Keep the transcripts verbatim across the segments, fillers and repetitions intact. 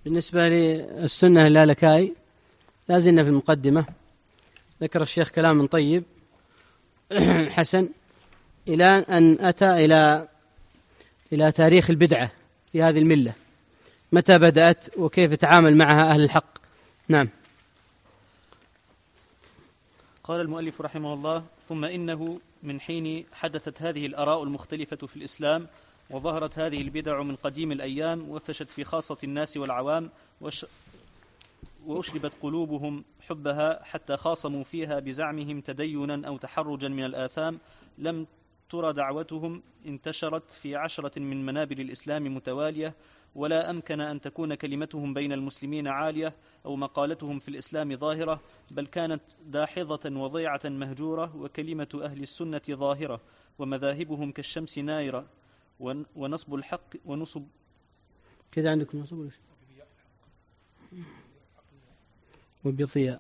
بالنسبة للسنة اللالكائي لازلنا في المقدمة. ذكر الشيخ كلام طيب حسن إلى أن أتى إلى إلى تاريخ البدعة في هذه الملة، متى بدأت وكيف تعامل معها أهل الحق. نعم. قال المؤلف رحمه الله: ثم إنه من حين حدثت هذه الآراء المختلفة في الإسلام وظهرت هذه البدع من قديم الأيام وفشت في خاصة الناس والعوام وش وأشربت قلوبهم حبها حتى خاصموا فيها بزعمهم تدينا أو تحرجا من الآثام، لم ترى دعوتهم انتشرت في عشرة من منابر الإسلام متوالية، ولا أمكن أن تكون كلمتهم بين المسلمين عالية أو مقالتهم في الإسلام ظاهرة، بل كانت داحضة وضيعة مهجورة، وكلمة أهل السنة ظاهرة، ومذاهبهم كالشمس نائرة، ونصب الحق ونصب كذا عندكم نصب وبضياء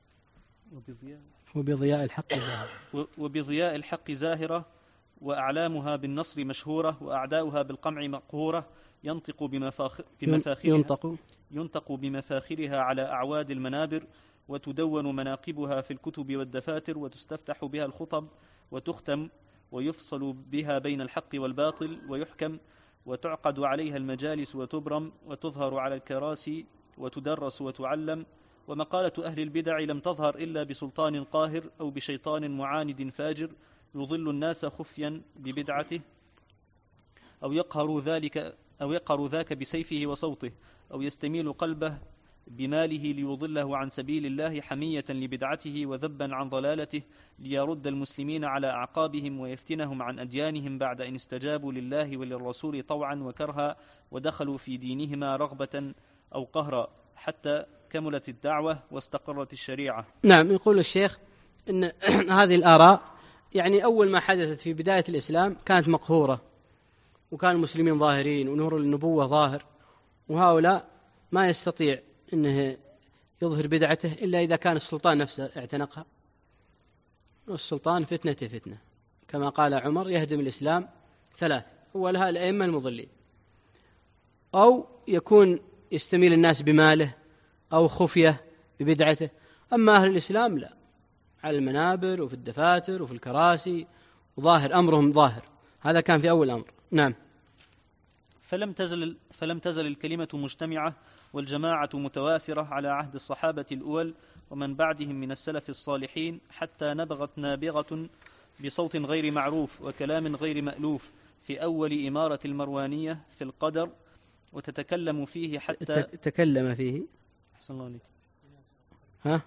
وبضياء الحق زاهرة وبضياء الحق زاهرة، وأعلامها بالنصر مشهورة، وأعداؤها بالقمع مقهورة، ينطق بمفاخرها ينطق ينطق بمفاخرها على أعواد المنابر، وتدون مناقبها في الكتب والدفاتر، وتستفتح بها الخطب، وتختم ويفصل بها بين الحق والباطل ويحكم، وتعقد عليها المجالس وتبرم، وتظهر على الكراسي وتدرس وتعلم. ومقالة أهل البدع لم تظهر إلا بسلطان قاهر أو بشيطان معاند فاجر يضل الناس خفيا ببدعته، أو يقهر ذلك أو يقهر ذاك بسيفه وصوته، أو يستميل قلبه بماله ليضله عن سبيل الله حمية لبدعته وذبا عن ضلالته، ليرد المسلمين على أعقابهم ويفتنهم عن أديانهم بعد إن استجابوا لله وللرسول طوعا وكرها، ودخلوا في دينهما رغبة أو قهرا، حتى كملت الدعوة واستقرت الشريعة. نعم. يقول الشيخ إن هذه الآراء يعني أول ما حدثت في بداية الإسلام كانت مقهورة، وكان المسلمين ظاهرين ونور النبوة ظاهر، وهؤلاء ما يستطيع أنه يظهر بدعته إلا إذا كان السلطان نفسه اعتنقها. والسلطان فتنة فتنة، كما قال عمر: يهدم الإسلام ثلاث، أولها الأئمة المضلين، أو يكون يستميل الناس بماله، أو خفية ببدعته. أما أهل الإسلام لا، على المنابر وفي الدفاتر وفي الكراسي، وظاهر أمرهم ظاهر. هذا كان في أول أمر. نعم. فلم تزل فلم تزل الكلمة مجتمعة والجماعة متوافرة على عهد الصحابة الأول ومن بعدهم من السلف الصالحين، حتى نبغت نابغة بصوت غير معروف وكلام غير مألوف في أول إمارة المروانية في القدر، وتتكلم فيه حتى تكلم فيه أحسن الله عليك. ها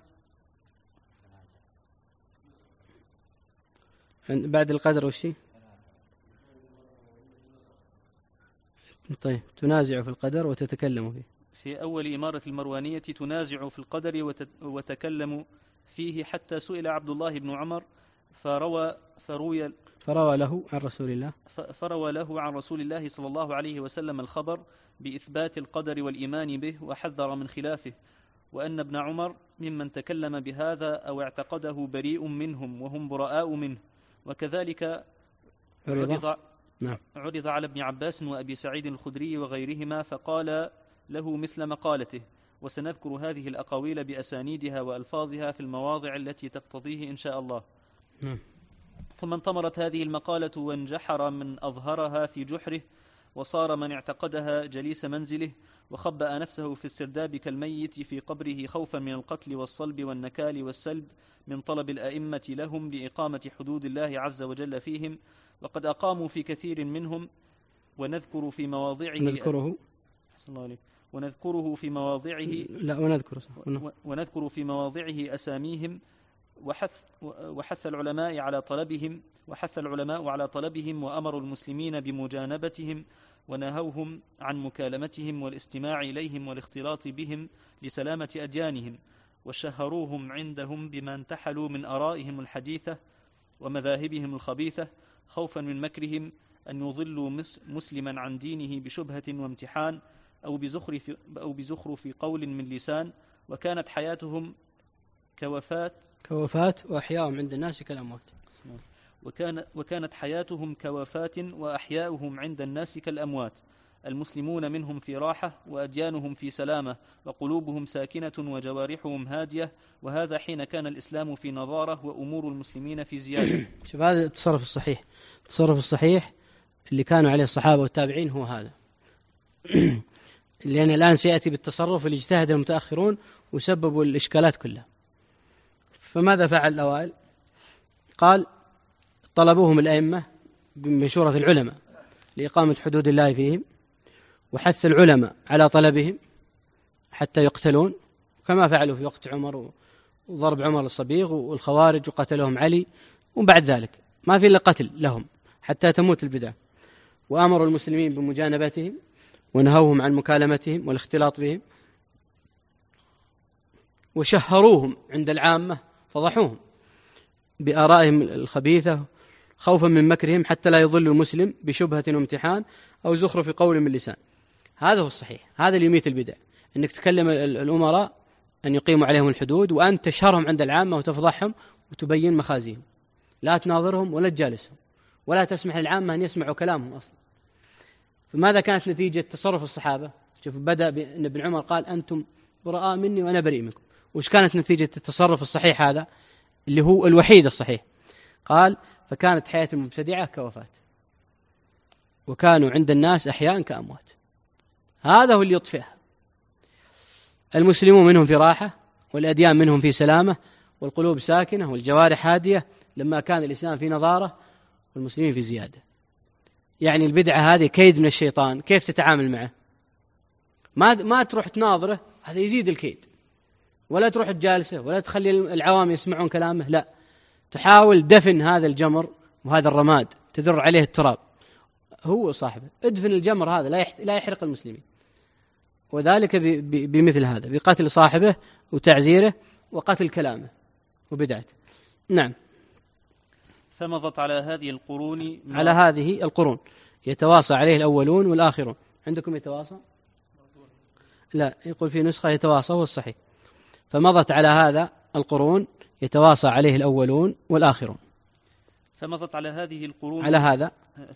بعد القدر وشي؟ طيب، تنازع في القدر وتتكلم فيه. في أول إمارة المروانية تنازع في القدر وتكلم فيه، حتى سئل عبد الله بن عمر فروى فروي فروى له عن رسول الله فروى له عن رسول الله صلى الله عليه وسلم الخبر بإثبات القدر والإيمان به، وحذر من خلافه، وأن ابن عمر ممن تكلم بهذا أو اعتقده بريء منهم وهم براء منه. وكذلك عرض, نعم. عرض على ابن عباس وأبي سعيد الخدري وغيرهما فقال له مثل مقالته، وسنذكر هذه الأقاويل بأسانيدها وألفاظها في المواضع التي تقتضيه إن شاء الله. نعم. ثم انتمرت هذه المقالة وانجحر من أظهرها في جحره، وصار من اعتقدها جليس منزله، وخبأ نفسه في السرداب كالميت في قبره خوفا من القتل والصلب والنكال والسلب من طلب الأئمة لهم لإقامة حدود الله عز وجل فيهم، وقد أقاموا في كثير منهم، ونذكر في مواضعه نذكره ونذكره في مواضعه لا ونذكر ونذكر في مواضعه أساميهم، وحث وحث العلماء على طلبهم وحث العلماء على طلبهم وأمروا المسلمين بمجانبتهم، ونهوهم عن مكالمتهم والاستماع إليهم والاختلاط بهم لسلامة أديانهم، وشهروهم عندهم بما انتحلوا من آرائهم الحديثة ومذاهبهم الخبيثة، خوفا من مكرهم أن يضلوا مسلما عن دينه بشبهة وامتحان أو بزخرف, أو بزخرف قول من لسان. وكانت حياتهم كوفات كوفات وأحياؤهم عند الناس كالأموات. وكان وكانت حياتهم كوفات وأحياؤهم عند الناس كالأموات، المسلمون منهم في راحة وأديانهم في سلامة وقلوبهم ساكنة وجوارحهم هادية، وهذا حين كان الإسلام في نظارة وأمور المسلمين في زيادة. شوف هذا التصرف الصحيح، التصرف الصحيح اللي كانوا عليه الصحابة والتابعين هو هذا. لأن الآن سيأتي بالتصرف اللي اجتهد المتأخرون وسببوا الإشكالات كلها. فماذا فعل الأوائل؟ قال طلبوهم الأئمة بمشورة العلماء لإقامة حدود الله فيهم، وحث العلماء على طلبهم حتى يقتلون كما فعلوا في وقت عمر وضرب عمر الصبيغ والخوارج وقتلهم علي، وبعد ذلك ما في إلا قتل لهم حتى تموت البدع. وأمروا المسلمين بمجانبتهم ونهوهم عن مكالمتهم والاختلاط بهم، وشهروهم عند العامة فضحوهم بآرائهم الخبيثة خوفا من مكرهم حتى لا يضل المسلم بشبهة وامتحان أو زخرف قول من لسان. هذا هو الصحيح، هذا اللي يميت البدع، أنك تكلم الأمراء أن يقيموا عليهم الحدود وأن تشهرهم عند العامة وتفضحهم وتبين مخازيهم، لا تناظرهم ولا تجالسهم ولا تسمح للعامة أن يسمعوا كلامهم أصلا. فماذا كانت نتيجة تصرف الصحابة؟ شوف بدأ بأن ابن عمر قال أنتم براء مني وأنا بريء منكم. وش كانت نتيجة التصرف الصحيح هذا اللي هو الوحيد الصحيح؟ قال فكانت حياة المبتدعة كوفاة، وكانوا عند الناس أحياء كأموات. هذا هو اللي يطفئها. المسلمون منهم في راحة والأديان منهم في سلامة والقلوب ساكنة والجوارح هادية لما كان الإسلام في نظارة والمسلمين في زيادة. يعني البدعة هذه كيد من الشيطان، كيف تتعامل معه؟ ما ما تروح تناظره، هذا يزيد الكيد، ولا تروح تجالسه ولا تخلي العوام يسمعون كلامه، لا، تحاول دفن هذا الجمر وهذا الرماد تدر عليه التراب، هو صاحبه، ادفن الجمر هذا لا يحرق المسلمين. وذلك بمثل هذا، بقتل صاحبه وتعزيره وقتل كلامه وبدعته. نعم. فمضت على هذه القرون على هذه القرون يتواصى عليه الأولون والآخرون. عندكم يتواصى؟ لا، يقول في نسخة يتواصى، هو الصحيح. فمضت على هذا القرون يتواصى عليه الأولون والآخرون. فمضت على هذه القرون على هذا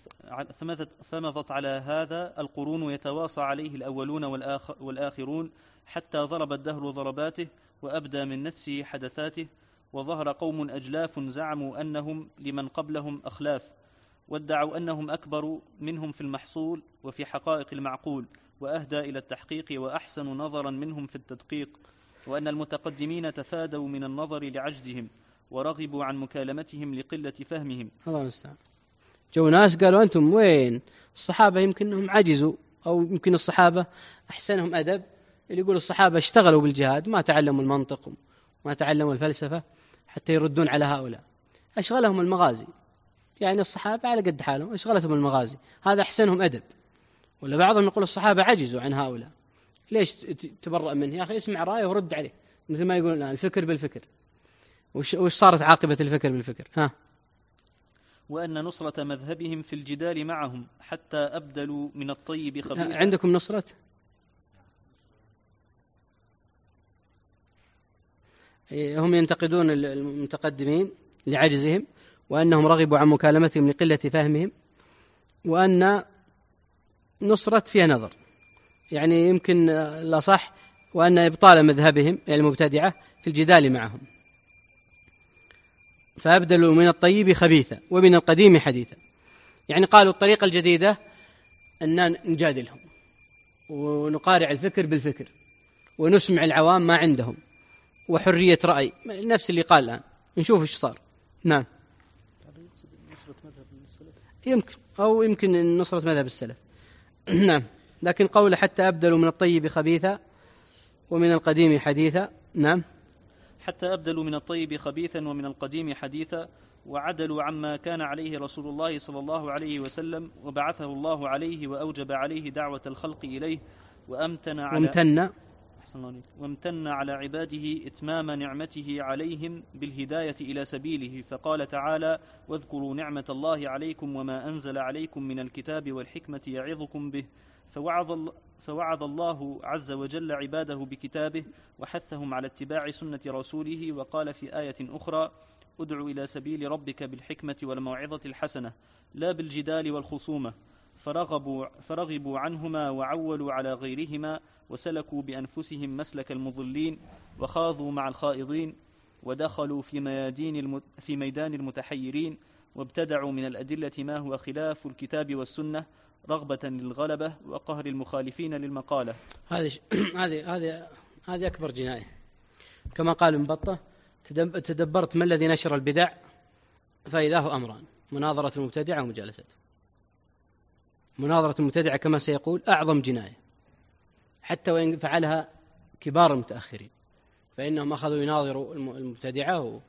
فمضت على هذا القرون يتواصى عليه الأولون والآخرون حتى ضرب الدهر ضرباته وأبدى من نفسه حدثاته، وظهر قوم أجلاف زعموا أنهم لمن قبلهم أخلاف، وادعوا أنهم أكبر منهم في المحصول وفي حقائق المعقول وأهدى إلى التحقيق وأحسن نظرا منهم في التدقيق، وأن المتقدمين تفادوا من النظر لعجزهم ورغبوا عن مكالمتهم لقلة فهمهم. الله المستعان. جو ناس قالوا أنتم وين الصحابة، يمكنهم عجزوا أو يمكن الصحابة أحسنهم أدب، اللي يقول الصحابة اشتغلوا بالجهاد ما تعلموا المنطق وما تعلموا الفلسفة حتى يردون على هؤلاء، أشغلهم المغازي. يعني الصحابة على قد حالهم أشغلتهم المغازي، هذا أحسنهم أدب. ولا بعضهم يقول الصحابة عجزوا عن هؤلاء، ليش تبرأ منه يا أخي؟ اسمع رأيه ورد عليه، مثل ما يقولون الآن الفكر بالفكر. وش, وش صارت عاقبة الفكر بالفكر؟ ها؟ وأن نصرة مذهبهم في الجدال معهم حتى أبدلوا من الطيب خبيثا. عندكم نصرة؟ هم ينتقدون المتقدمين لعجزهم، وأنهم رغبوا عن مكالمتهم لقلة فهمهم، وأن نصرة فيها نظر، يعني يمكن لا صح، وأن إبطال مذهبهم المبتدعة في الجدال معهم، فأبدلوا من الطيب خبيثا ومن القديم حديثا. يعني قالوا الطريقة الجديدة أن نجادلهم ونقارع الفكر بالفكر ونسمع العوام ما عندهم وحرية رأي، نفس اللي قال الآن. نشوف إيش صار. نعم. يمكن أو يمكن نصرة مذهب السلف. نعم. لكن قول حتى أبدلوا من الطيب خبيثا ومن القديم حديثا. نعم. حتى أبدلوا من الطيب خبيثا ومن القديم حديثا، وعدلوا عما كان عليه رسول الله صلى الله عليه وسلم وبعثه الله عليه وأوجب عليه دعوة الخلق إليه، وأمتن على وامتن وامتن على عباده إتمام نعمته عليهم بالهداية إلى سبيله، فقال تعالى: واذكروا نعمة الله عليكم وما أنزل عليكم من الكتاب والحكمة يعظكم به. فوعظ فوعظ الله عز وجل عباده بكتابه وحثهم على اتباع سنة رسوله، وقال في آية أخرى: ادع إلى سبيل ربك بالحكمة والموعظة الحسنة لا بالجدال والخصومة. فرغبوا, فرغبوا عنهما وعولوا على غيرهما وسلكوا بأنفسهم مسلك المضلين وخاضوا مع الخائضين ودخلوا في ميادين في ميدان المتحيرين وابتدعوا من الأدلة ما هو خلاف الكتاب والسنة رغبة للغلبة وقهر المخالفين للمقالة. هذه هذه هذه هذه أكبر جناية، كما قال ابن بطة: تدبرت ما الذي نشر البدع فإذا هو أمران: مناظرة المبتدعة ومجالسته. مناظرة المبتدعة كما سيقول أعظم جناية، حتى وإن فعلها كبار المتأخرين، فإنهم أخذوا يناظروا المبتدعة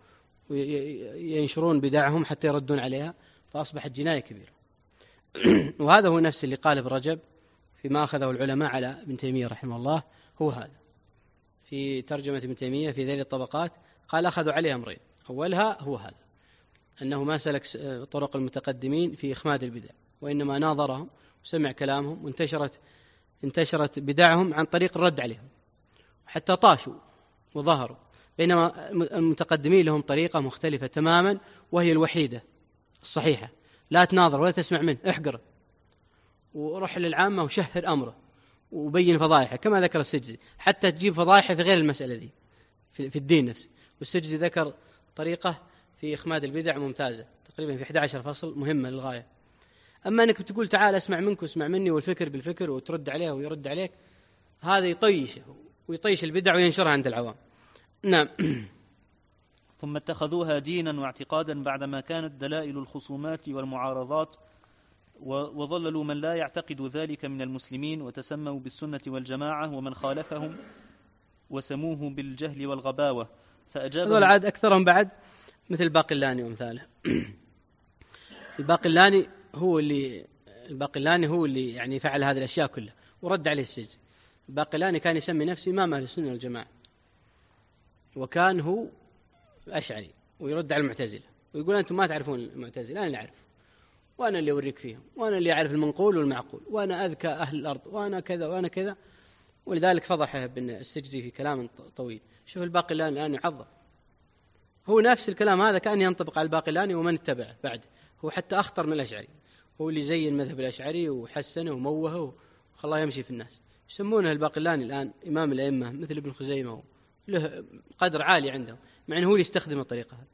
وينشرون بدعهم حتى يردون عليها، فأصبحت جناية كبيرة. وهذا هو نفس اللي قال ابن رجب فيما أخذه العلماء على ابن تيمية رحمه الله، هو هذا في ترجمة ابن تيمية في ذيل الطبقات، قال أخذوا عليه أمرين: أولها هو هذا، أنه ما سلك طرق المتقدمين في إخماد البدع، وإنما ناظرهم وسمع كلامهم وانتشرت انتشرت بدعهم عن طريق الرد عليهم حتى طاشوا وظهروا، بينما المتقدمين لهم طريقة مختلفة تماما وهي الوحيدة الصحيحة: لا تناظر ولا تسمع منه، احقره وروح للعامة وشهر أمره وبين فضائحه، كما ذكر السجزي، حتى تجيب فضائحه في غير المسألة دي في الدين نفسه. والسجزي ذكر طريقة في إخماد البدع ممتازة تقريبا في أحد عشر فصل مهمة للغاية. أما أنك تقول تعال أسمع منك واسمع مني والفكر بالفكر وترد عليه ويرد عليك، هذا يطيشه ويطيش البدع وينشرها عند العوام. نعم. ثم اتخذوها دينا واعتقادا بعدما كانت دلائل الخصومات والمعارضات، وظللوا من لا يعتقد ذلك من المسلمين، وتسموا بالسنة والجماعة، ومن خالفهم وسموه بالجهل والغباوة. فأجابهم هذول عاد أكثرهم بعد مثل الباقلاني ومثاله. الباقلاني هو اللي الباقلاني هو اللي يعني فعل هذه الأشياء كلها ورد عليه السجن. الباقلاني كان يسمي نفسه إمام أهل السنة والجماعة، وكان هو أشعري، ويرد على المعتزلة ويقول: أنتم ما تعرفون المعتزلة، أنا اللي أعرف، وأنا اللي أوريك فيهم، وأنا اللي أعرف المنقول والمعقول، وأنا أذكى أهل الأرض، وأنا كذا وأنا كذا. ولذلك فضحه ابن السجزي في كلام طويل. شوف الباقلاني الآن يعظم، هو نفس الكلام هذا كان ينطبق على الباقلاني ومن اتبعه بعد، هو حتى أخطر من الأشعري، هو اللي زين مذهب الأشعري وحسنه وموهه وخلاه يمشي في الناس. يسمونه الباقلاني الآن إمام الأئمة مثل ابن خزيمة، له قدر عالي عندهم، مع أنه هو اللي يستخدم الطريقة هذه،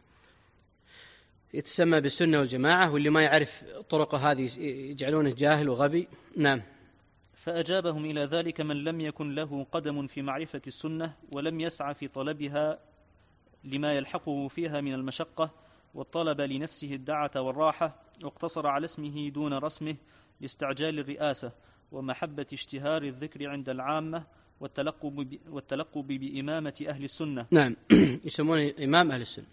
يتسمى بالسنة والجماعة، واللي ما يعرف طرقه هذه يجعلونه جاهل وغبي. نعم. فأجابهم إلى ذلك من لم يكن له قدم في معرفة السنة ولم يسعى في طلبها لما يلحقه فيها من المشقة، وطلب لنفسه الدعة والراحة، واقتصر على اسمه دون رسمه لاستعجال الرئاسة ومحبة اشتهار الذكر عند العامة والتلقب, والتلقب بإمامة أهل السنة. نعم. يسمونه إمام أهل السنة،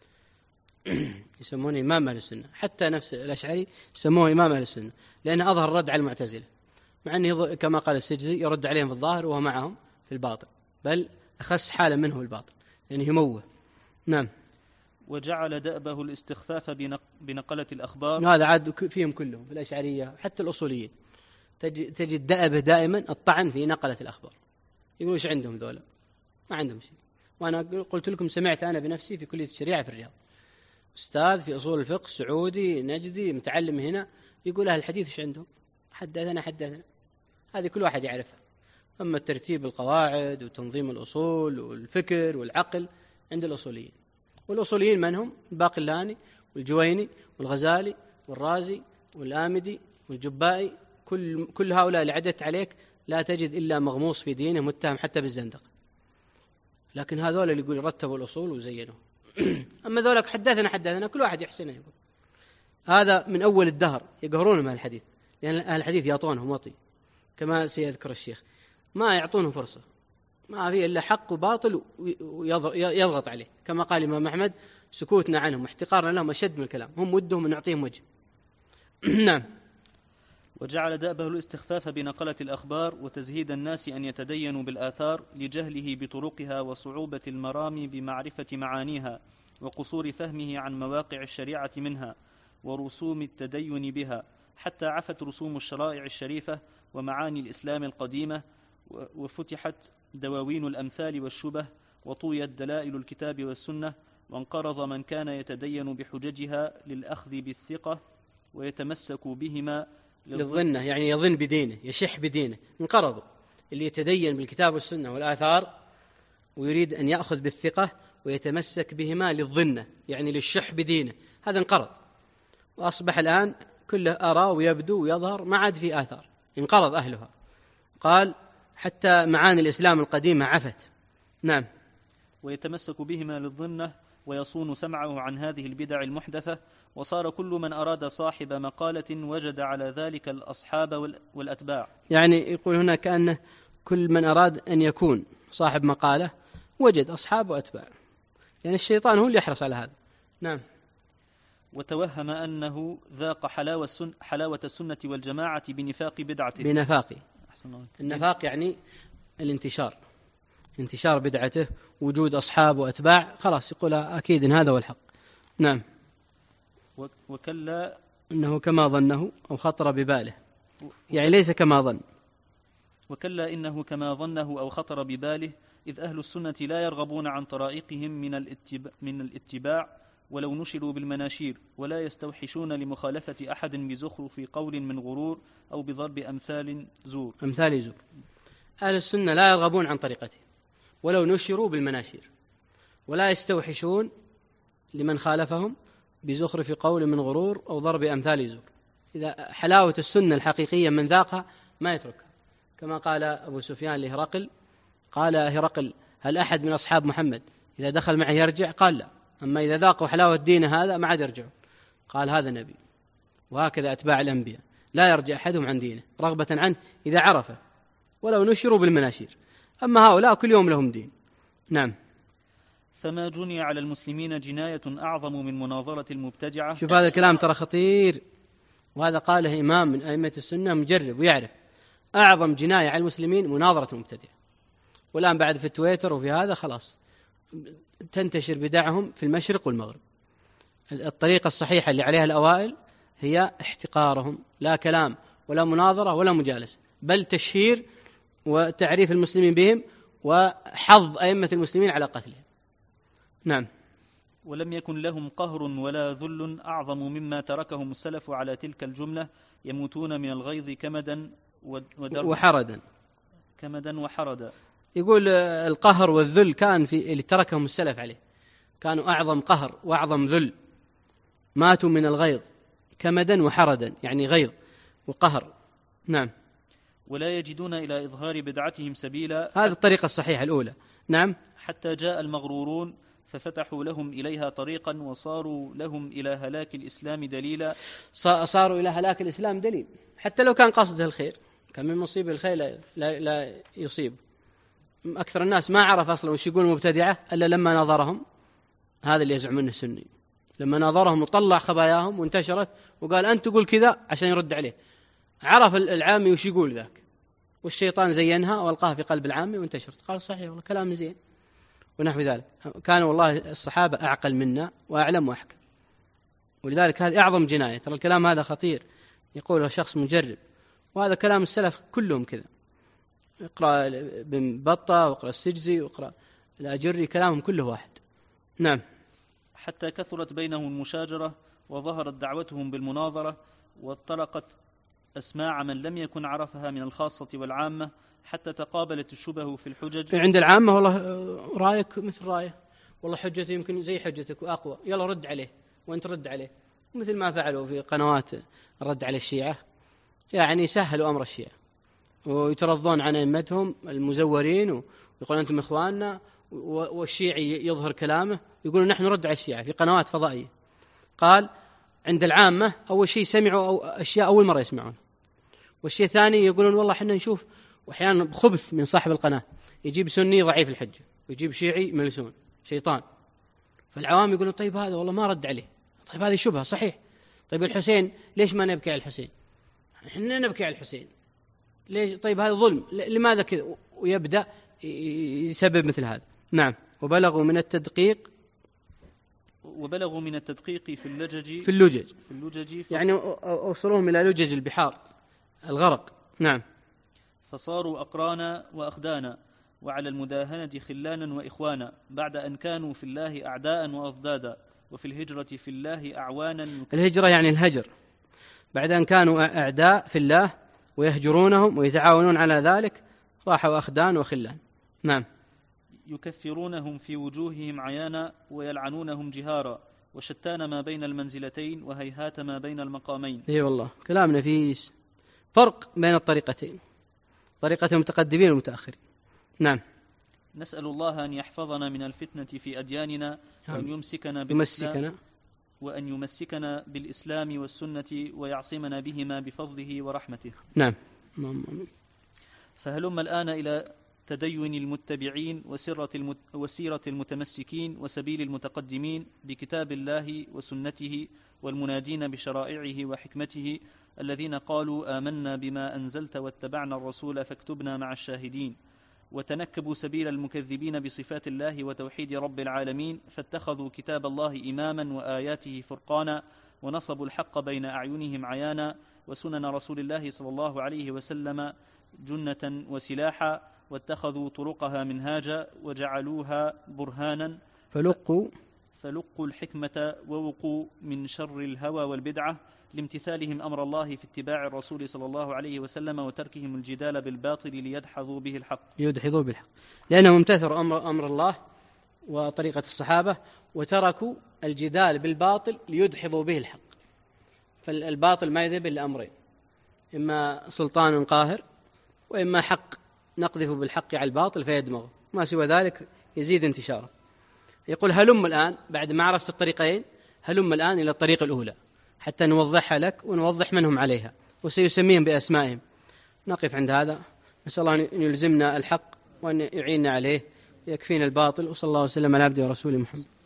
يسمونه إمام أهل السنة، حتى نفس الأشعري يسموه إمام أهل السنة، لأنه أظهر الرد على المعتزلة، مع أنه كما قال السجزي يرد عليهم في الظاهر وهو معهم في الباطن، بل أخص حالا منه في الباطن يعني يموه. نعم. وجعل دأبه الاستخفاف بنقلة الأخبار. هذا عاد فيهم كلهم، في الأشعرية حتى الأصوليين تجد دأبه دائما الطعن في نقلة الأخبار، يقولوا إيش عندهم ذولا؟ ما عندهم شيء. وأنا قلت لكم سمعت أنا بنفسي في كلية الشريعة في الرياض، أستاذ في أصول الفقه سعودي نجدي متعلم هنا، يقول أهل الحديث إيش عندهم؟ حدثنا حدثنا، هذه كل واحد يعرفها. أما ترتيب القواعد وتنظيم الأصول والفكر والعقل عند الأصوليين. والأصوليين من هم؟ الباقلاني والجويني والغزالي والرازي والآمدي والجبائي، كل كل هؤلاء اللي عدت عليك لا تجد إلا مغموس في دينه متهم حتى بالزندقة. لكن هذول اللي يقول رتبوا الأصول وزينوا. أما ذولك حدثنا حدثنا كل واحد يحسنه يقول. هذا من أول الدهر يقهرون مع الحديث، لأن أهل الحديث يعطونهم وطي كما سيذكر الشيخ، ما يعطونهم فرصة، ما فيه إلا حق وباطل ويضغط عليه، كما قال الإمام أحمد: سكوتنا عنهم واحتقارنا لهم أشد من الكلام، هم ودهم أن نعطيهم وجه. نعم. وجعل دأبه الاستخفاف بنقلة الأخبار وتزهيد الناس أن يتدينوا بالآثار لجهله بطرقها وصعوبة المرام بمعرفة معانيها وقصور فهمه عن مواقع الشريعة منها ورسوم التدين بها، حتى عفت رسوم الشرائع الشريفة ومعاني الإسلام القديمة، وفتحت دواوين الأمثال والشبه، وطويت دلائل الكتاب والسنة، وانقرض من كان يتدين بحججها للأخذ بالثقة ويتمسك بهما للظنة، يعني يظن بدينه، يشح بدينه، انقرضوا. اللي يتدين بالكتاب والسنة والآثار ويريد أن يأخذ بالثقة ويتمسك بهما للظنة، يعني للشح بدينه، هذا انقرض، وأصبح الآن كله أرى ويبدو ويظهر، ما عاد في آثار، انقرض أهلها. قال حتى معاني الإسلام القديمة عفت. نعم. ويتمسك بهما للظنة ويصون سمعه عن هذه البدع المحدثة، وصار كل من أراد صاحب مقالة وجد على ذلك الأصحاب والأتباع. يعني يقول هنا كأنه كل من أراد أن يكون صاحب مقالة وجد أصحاب وأتباع، يعني الشيطان هو اللي يحرص على هذا. نعم. وتوهم أنه ذاق حلاوة السنة, حلاوة السنة والجماعة بنفاق بدعته. بنفاقه. النفاق يعني الانتشار، انتشار بدعته، وجود أصحاب وأتباع، خلاص يقول أكيد إن هذا هو الحق. نعم. وكلا إنه كما ظنه أو خطر بباله، يعني ليس كما ظن. وكلا إنه كما ظنه أو خطر بباله، إذ أهل السنة لا يرغبون عن طرائقهم من الاتباع, من الاتباع ولو نشروا بالمناشير، ولا يستوحشون لمخالفة أحد بزخرف قول من غرور أو بضرب أمثال زور. أمثال زور. أهل السنة لا يرغبون عن طريقته ولو نشروا بالمناشير، ولا يستوحشون لمن خالفهم بزخرف قول من غرور أو ضرب أمثال زور. إذا حلاوة السنة الحقيقية من ذاقها ما يتركها، كما قال أبو سفيان لهرقل، قال هرقل هل أحد من أصحاب محمد إذا دخل معه يرجع؟ قال لا، أما إذا ذاقوا حلاوة دين هذا ما عاد يرجعون. قال هذا نبي. وهكذا أتباع الأنبياء لا يرجع أحدهم عن دينه رغبة عنه إذا عرفه ولو نشروا بالمناشير، أما هؤلاء كل يوم لهم دين. نعم. فما جني على المسلمين جناية أعظم من مناظرة المبتدعة. شوف هذا الكلام ترى خطير، وهذا قاله إمام من أئمة السنة مجرب ويعرف. أعظم جناية على المسلمين مناظرة المبتدعة، والآن بعد في التويتر وفي هذا خلاص تنتشر بدعهم في المشرق والمغرب. الطريقة الصحيحة اللي عليها الأوائل هي احتقارهم، لا كلام ولا مناظرة ولا مجالسة، بل تشهير وتعريف المسلمين بهم وحظ أئمة المسلمين على قتلهم. نعم. ولم يكن لهم قهر ولا ذل أعظم مما تركهم السلف على تلك الجملة، يموتون من الغيظ كمدا وحردا. كمدا وحردا. يقول القهر والذل كان في اللي تركهم السلف عليه، كانوا أعظم قهر وأعظم ذل، ماتوا من الغيظ كمدا وحردا، يعني غيظ وقهر. نعم. ولا يجدون إلى إظهار بدعتهم سبيلا. هذه الطريقة الصحيحة الأولى. نعم. حتى جاء المغرورون ففتحوا لهم إليها طريقا وصاروا لهم إلى هلاك الإسلام دليلا. صاروا إلى هلاك الإسلام دليل، حتى لو كان قصده الخير، كان من مصيب الخير لا, لا, لا يصيب. أكثر الناس ما عرف أصلا وش يقول مبتدعة إلا لما ناظرهم هذا اللي يزعم منه السني، لما ناظرهم وطلع خباياهم وانتشرت وقال أنت تقول كذا عشان يرد عليه، عرف العامي وش يقول ذاك، والشيطان زينها والقاها في قلب العامي وانتشرت، قال صحيح والله كلام زين ونحو ذلك. كان والله الصحابة أعقل منا وأعلم وأحكم، ولذلك هذه أعظم جناية. ترى الكلام هذا خطير يقوله شخص مجرب، وهذا كلام السلف كلهم كذا. اقرأ ابن بطة واقرأ السجزي واقرأ الأجري، كلامهم كله واحد. نعم. حتى كثرت بينهم المشاجرة وظهرت دعوتهم بالمناظرة، واطلقت أسماع من لم يكن عرفها من الخاصة والعامة، حتى تقابلت الشبه في الحجج. عند العامة والله رأيك مثل رأيه، والله حجتي يمكن زي حجتك وأقوى، يلا رد عليه وأنت رد عليه، مثل ما فعلوا في قنوات الرد على الشيعة، يعني سهلوا أمر الشيعة ويترضون عن أئمتهم المزورين ويقولون أنتم إخواننا، والشيعي يظهر كلامه يقولون نحن نرد على الشيعة في قنوات فضائية. قال عند العامة أول شيء سمعوا أو أشياء أول مرة يسمعون، والشيء الثاني يقولون والله حنا نشوف، وأحيانا خبث من صاحب القناة يجيب سني ضعيف الحجة ويجيب شيعي ملسون شيطان، فالعوام يقولون طيب هذا والله ما رد عليه، طيب هذه شبهة صحيح، طيب الحسين ليش ما نبكي على الحسين، احنا نبكي على الحسين ليش، طيب هذا ظلم لماذا كذا، ويبدأ يسبب مثل هذا. نعم. وبلغوا من التدقيق وبلغوا من التدقيق في اللجج في اللجج, في اللجج يعني أوصلوهم إلى لجج البحار الغرق. نعم. فصاروا أقرانا وأخدانا، وعلى المداهنة خلانا وإخوانا، بعد أن كانوا في الله أعداء وأضدادا، وفي الهجرة في الله أعوانا. الهجرة يعني الهجر، بعد أن كانوا أعداء في الله ويهجرونهم ويتعاونون على ذلك راحوا أخدان وخلان. نعم. يكفرونهم في وجوههم عيانا ويلعنونهم جهارا، وشتان ما بين المنزلتين وهيهات ما بين المقامين. اي والله كلام نفيس. فرق بين الطريقتين، طريقة المتقدمين والمتأخرين. نعم. نسأل الله أن يحفظنا من الفتنة في أدياننا، وأن يمسكنا بالإسلام بالإسلام وأن يمسكنا بالإسلام والسنة ويعصمنا بهما بفضله ورحمته. نعم. فهلم الآن إلى تدين المتبعين وسيرة المت وسيرة المتمسكين وسبيل المتقدمين بكتاب الله وسنته، والمنادين بشرائعه وحكمته، الذين قالوا آمنا بما أنزلت واتبعنا الرسول فاكتبنا مع الشاهدين، وتنكبوا سبيل المكذبين بصفات الله وتوحيد رب العالمين، فاتخذوا كتاب الله إماما وآياته فرقانا، ونصبوا الحق بين أعينهم عيانا، وسنن رسول الله صلى الله عليه وسلم جنة وسلاحا، واتخذوا طرقها منهاجا وجعلوها برهانا، فلقوا فلقوا الحكمة ووقوا من شر الهوى والبدعة، لامتثالهم أمر الله في اتباع الرسول صلى الله عليه وسلم وتركهم الجدال بالباطل ليدحضوا به الحق. ليدحضوا بالحق، لأنهم امتثلوا أمر, أمر الله وطريقة الصحابة، وتركوا الجدال بالباطل ليدحضوا به الحق. فالباطل ما يذهب إلا أمرين، إما سلطان قاهر، وإما حق نقذف بالحق على الباطل فيدمغ، ما سوى ذلك يزيد انتشاره. يقول هلم الآن بعد ما عرفت الطريقين، هلم الآن إلى الطريقة الأولى حتى نوضحها لك ونوضح منهم عليها، وسيسميهم بأسمائهم. نقف عند هذا، نسأل الله أن يلزمنا الحق وأن يعيننا عليه، يكفينا الباطل. وصلى الله وسلم على عبده ورسوله محمد.